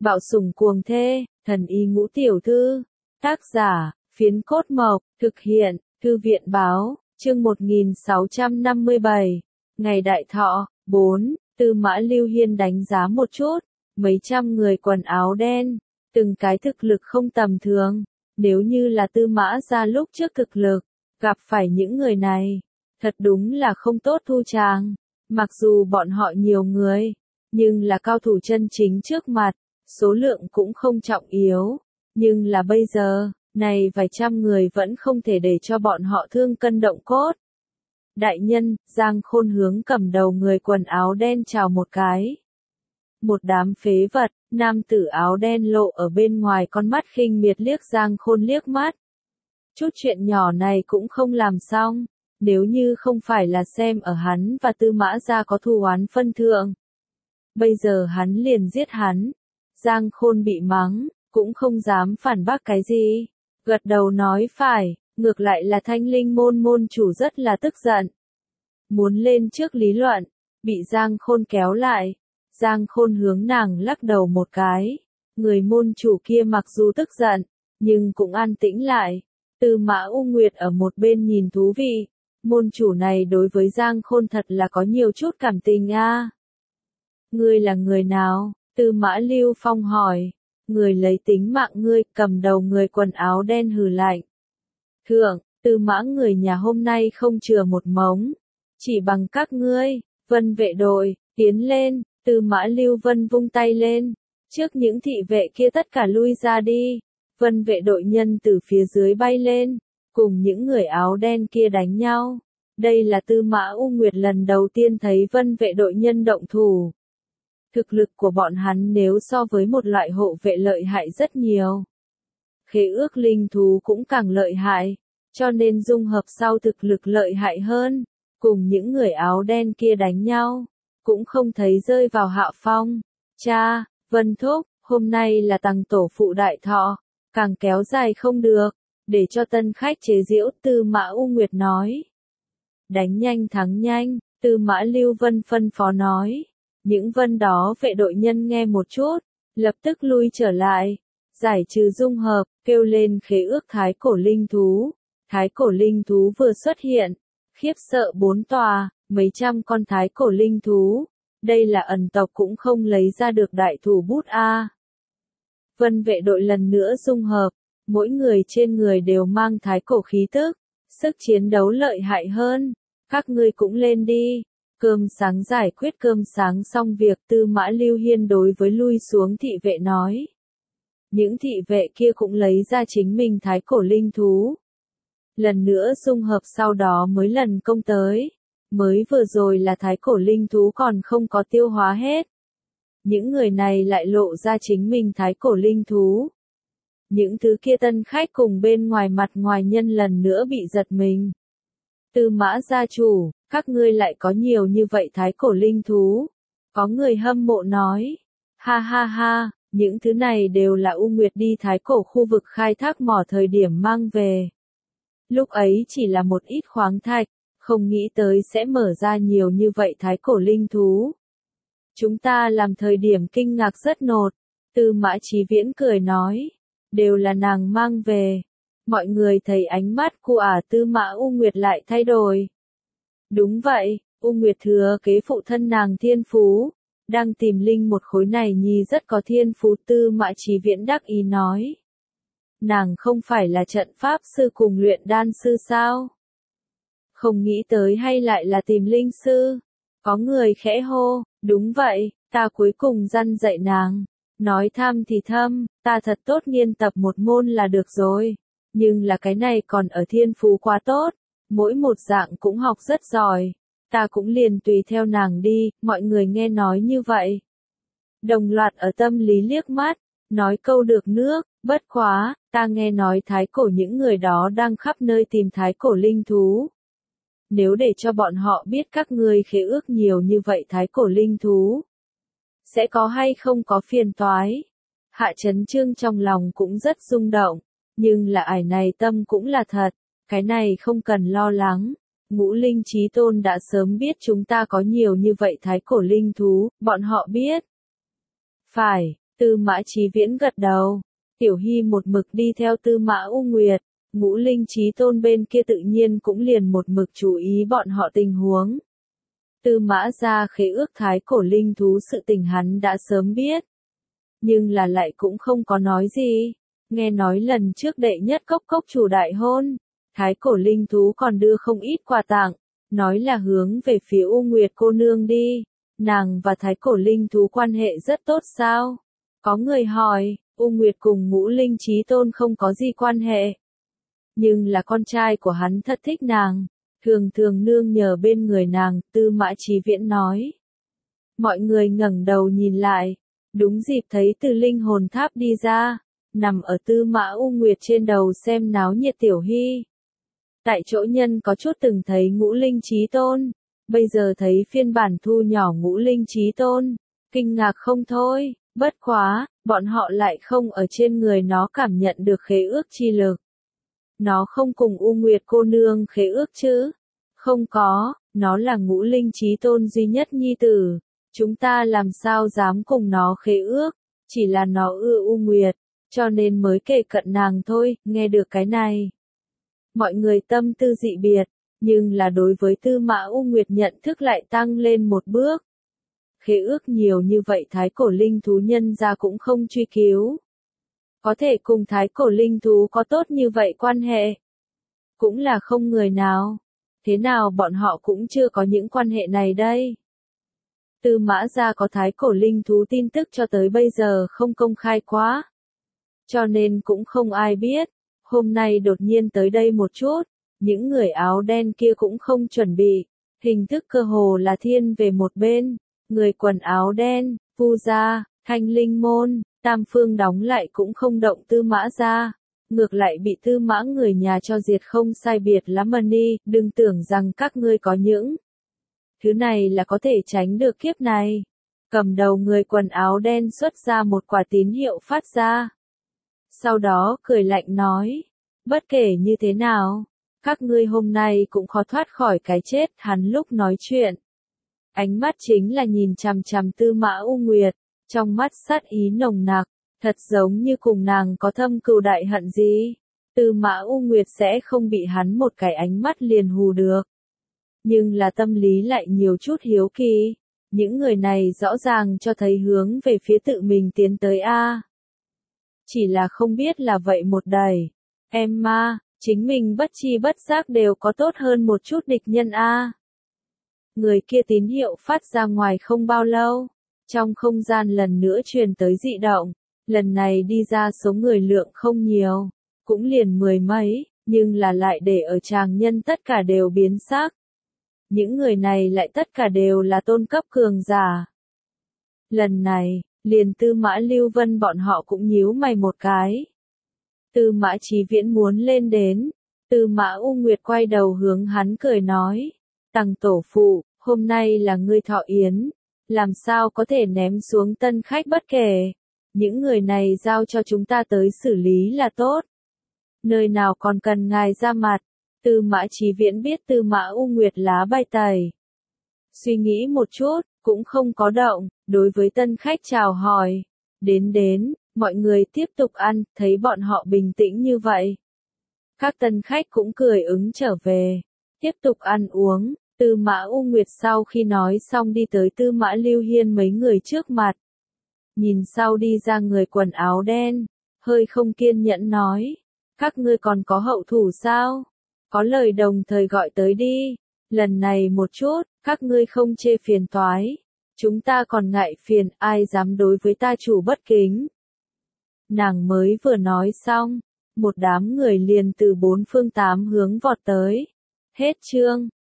Bạo sủng cuồng thê, thần y ngũ tiểu thư. Tác giả, Phiến Cốt Mộc, thực hiện, Thư viện báo, chương 1657. Ngày đại thọ, 4, Tư Mã Lưu Hiên đánh giá một chút, mấy trăm người quần áo đen, từng cái thực lực không tầm thường, nếu như là Tư Mã gia lúc trước thực lực, gặp phải những người này, thật đúng là không tốt thu tràng, mặc dù bọn họ nhiều người, nhưng là cao thủ chân chính trước mặt, số lượng cũng không trọng yếu, nhưng là bây giờ, này vài trăm người vẫn không thể để cho bọn họ thương cân động cốt. Đại nhân, Giang Khôn hướng cầm đầu người quần áo đen chào một cái. Một đám phế vật, nam tử áo đen lộ ở bên ngoài con mắt khinh miệt liếc Giang Khôn liếc mắt. Chút chuyện nhỏ này cũng không làm xong, nếu như không phải là xem ở hắn và Tư Mã gia có thù oán phân thượng. Bây giờ hắn liền giết hắn. Giang Khôn bị mắng, cũng không dám phản bác cái gì. Gật đầu nói phải, ngược lại là Thanh Linh môn môn chủ rất là tức giận. Muốn lên trước lý luận, bị Giang Khôn kéo lại. Giang Khôn hướng nàng lắc đầu một cái. Người môn chủ kia mặc dù tức giận, nhưng cũng an tĩnh lại. Tư Mã U Nguyệt ở một bên nhìn thú vị. Môn chủ này đối với Giang Khôn thật là có nhiều chút cảm tình a. Ngươi là người nào? Tư Mã Lưu Phong hỏi. Người lấy tính mạng ngươi, cầm đầu người quần áo đen hừ lạnh. Thượng, Tư Mã người nhà hôm nay không chừa một mống. Chỉ bằng các ngươi, Vân vệ đội, tiến lên, Tư Mã Lưu Vân vung tay lên. Trước những thị vệ kia tất cả lui ra đi. Vân vệ đội nhân từ phía dưới bay lên, cùng những người áo đen kia đánh nhau. Đây là Tư Mã U Nguyệt lần đầu tiên thấy vân vệ đội nhân động thủ. Thực lực của bọn hắn nếu so với một loại hộ vệ lợi hại rất nhiều. Khế ước linh thú cũng càng lợi hại, cho nên dung hợp sau thực lực lợi hại hơn, cùng những người áo đen kia đánh nhau, cũng không thấy rơi vào hạ phong. Cha, Vân Thúc, hôm nay là tằng tổ phụ đại thọ, càng kéo dài không được, để cho tân khách chế giễu. Tư Mã U Nguyệt nói. Đánh nhanh thắng nhanh, Tư Mã Lưu Vân phân phó nói. Những vân đó vệ đội nhân nghe một chút, lập tức lui trở lại, giải trừ dung hợp, kêu lên khế ước thái cổ linh thú. Thái cổ linh thú vừa xuất hiện, khiếp sợ bốn tòa, mấy trăm con thái cổ linh thú. Đây là ẩn tộc cũng không lấy ra được đại thủ bút a. Vân vệ đội lần nữa dung hợp, mỗi người trên người đều mang thái cổ khí tức, sức chiến đấu lợi hại hơn. Các ngươi cũng lên đi. Cơm sáng giải quyết cơm sáng xong việc, Tư Mã Lưu Hiên đối với lui xuống thị vệ nói. Những thị vệ kia cũng lấy ra chính mình thái cổ linh thú. Lần nữa dung hợp sau đó mới lần công tới. Mới vừa rồi là thái cổ linh thú còn không có tiêu hóa hết. Những người này lại lộ ra chính mình thái cổ linh thú. Những thứ kia tân khách cùng bên ngoài mặt ngoài nhân lần nữa bị giật mình. Tư Mã gia chủ, các ngươi lại có nhiều như vậy thái cổ linh thú. Có người hâm mộ nói. Ha ha ha, những thứ này đều là U Nguyệt đi thái cổ khu vực khai thác mỏ thời điểm mang về. Lúc ấy chỉ là một ít khoáng thạch, không nghĩ tới sẽ mở ra nhiều như vậy thái cổ linh thú. Chúng ta làm thời điểm kinh ngạc rất nột. Tư Mã Chí Viễn cười nói. Đều là nàng mang về. Mọi người thấy ánh mắt của Tư Mã U Nguyệt lại thay đổi. Đúng vậy, U Nguyệt thừa kế phụ thân nàng thiên phú. Đang tìm linh một khối này nhi rất có thiên phú. Tư Mã Chí Viễn đắc ý nói. Nàng không phải là trận pháp sư cùng luyện đan sư sao? Không nghĩ tới hay lại là tìm linh sư. Có người khẽ hô, đúng vậy, ta cuối cùng răn dạy nàng. Nói tham thì thâm, ta thật tốt nghiên tập một môn là được rồi. Nhưng là cái này còn ở thiên phú quá tốt. Mỗi một dạng cũng học rất giỏi. Ta cũng liền tùy theo nàng đi. Mọi người nghe nói như vậy. Đồng loạt ở tâm lý liếc mắt. Nói câu được nước. Bất quá, ta nghe nói thái cổ những người đó đang khắp nơi tìm thái cổ linh thú. Nếu để cho bọn họ biết các ngươi khế ước nhiều như vậy thái cổ linh thú, sẽ có hay không có phiền toái. Hạ Chấn Chương trong lòng cũng rất rung động, nhưng là ải này tâm cũng là thật, cái này không cần lo lắng. Ngũ Linh Chí Tôn đã sớm biết chúng ta có nhiều như vậy thái cổ linh thú, bọn họ biết. Phải, Tư Mã Chí Viễn gật đầu. Tiểu Hy một mực đi theo Tư Mã U Nguyệt, Ngũ Linh Chí Tôn bên kia tự nhiên cũng liền một mực chú ý bọn họ tình huống. Tư Mã gia khế ước thái cổ linh thú sự tình hắn đã sớm biết. Nhưng là lại cũng không có nói gì. Nghe nói lần trước đệ nhất cốc cốc chủ đại hôn, thái cổ linh thú còn đưa không ít quà tặng, nói là hướng về phía U Nguyệt cô nương đi. Nàng và thái cổ linh thú quan hệ rất tốt sao? Có người hỏi, U Nguyệt cùng Ngũ Linh Chí Tôn không có gì quan hệ. Nhưng là con trai của hắn thật thích nàng, thường thường nương nhờ bên người nàng, Tư Mã Chí Viễn nói. Mọi người ngẩng đầu nhìn lại, đúng dịp thấy từ linh hồn tháp đi ra, nằm ở Tư Mã U Nguyệt trên đầu xem náo nhiệt Tiểu Hy. Tại chỗ nhân có chút từng thấy Ngũ Linh Chí Tôn, bây giờ thấy phiên bản thu nhỏ Ngũ Linh Chí Tôn, kinh ngạc không thôi, bất quá, bọn họ lại không ở trên người nó cảm nhận được khế ước chi lực. Nó không cùng U Nguyệt cô nương khế ước chứ? Không có, nó là Ngũ Linh Chí Tôn duy nhất nhi tử, chúng ta làm sao dám cùng nó khế ước, chỉ là nó ưa U Nguyệt, cho nên mới kể cận nàng thôi. Nghe được cái này, mọi người tâm tư dị biệt, nhưng là đối với Tư Mã U Nguyệt nhận thức lại tăng lên một bước. Khế ước nhiều như vậy thái cổ linh thú nhân ra cũng không truy cứu. Có thể cùng thái cổ linh thú có tốt như vậy quan hệ. Cũng là không người nào. Thế nào bọn họ cũng chưa có những quan hệ này đây. Tư Mã gia có thái cổ linh thú tin tức cho tới bây giờ không công khai quá. Cho nên cũng không ai biết. Hôm nay đột nhiên tới đây một chút. Những người áo đen kia cũng không chuẩn bị. Hình thức cơ hồ là thiên về một bên. Người quần áo đen, Vu gia, Thanh Linh môn, Tam Phương đóng lại cũng không động Tư Mã gia. Ngược lại bị Tư Mã người nhà cho diệt không sai biệt lắm mà đi. Đừng tưởng rằng các ngươi có những thứ này là có thể tránh được kiếp này. Cầm đầu người quần áo đen xuất ra một quả tín hiệu phát ra. Sau đó cười lạnh nói, bất kể như thế nào, các ngươi hôm nay cũng khó thoát khỏi cái chết. Hắn lúc nói chuyện, ánh mắt chính là nhìn chằm chằm Tư Mã U Nguyệt, trong mắt sát ý nồng nặc, thật giống như cùng nàng có thâm cừu đại hận gì. Tư Mã U Nguyệt sẽ không bị hắn một cái ánh mắt liền hù được. Nhưng là tâm lý lại nhiều chút hiếu kỳ. Những người này rõ ràng cho thấy hướng về phía tự mình tiến tới a. Chỉ là không biết là vậy một đầy. Em ma, chính mình bất chi bất giác đều có tốt hơn một chút địch nhân a. Người kia tín hiệu phát ra ngoài không bao lâu. Trong không gian lần nữa truyền tới dị động. Lần này đi ra số người lượng không nhiều. Cũng liền 10 mấy, nhưng là lại để ở tràng nhân tất cả đều biến sắc. Những người này lại tất cả đều là tôn cấp cường giả. Lần này, liền Tư Mã Lưu Vân bọn họ cũng nhíu mày một cái. Tư Mã Chí Viễn muốn lên đến. Tư Mã U Nguyệt quay đầu hướng hắn cười nói. Tằng tổ phụ, hôm nay là ngươi thọ yến. Làm sao có thể ném xuống tân khách bất kể. Những người này giao cho chúng ta tới xử lý là tốt. Nơi nào còn cần ngài ra mặt. Tư Mã Chí Viễn biết Tư Mã U Nguyệt lá bài tẩy. Suy nghĩ một chút, cũng không có động, đối với tân khách chào hỏi. Đến, mọi người tiếp tục ăn, thấy bọn họ bình tĩnh như vậy. Các tân khách cũng cười ứng trở về. Tiếp tục ăn uống, Tư Mã U Nguyệt sau khi nói xong đi tới Tư Mã Lưu Hiên mấy người trước mặt. Nhìn sau đi ra người quần áo đen, hơi không kiên nhẫn nói. Các ngươi còn có hậu thủ sao? Có lời đồng thời gọi tới đi. Lần này một chút, các ngươi không chê phiền toái. Chúng ta còn ngại phiền, ai dám đối với ta chủ bất kính. Nàng mới vừa nói xong, một đám người liền từ bốn phương tám hướng vọt tới. Hết chương.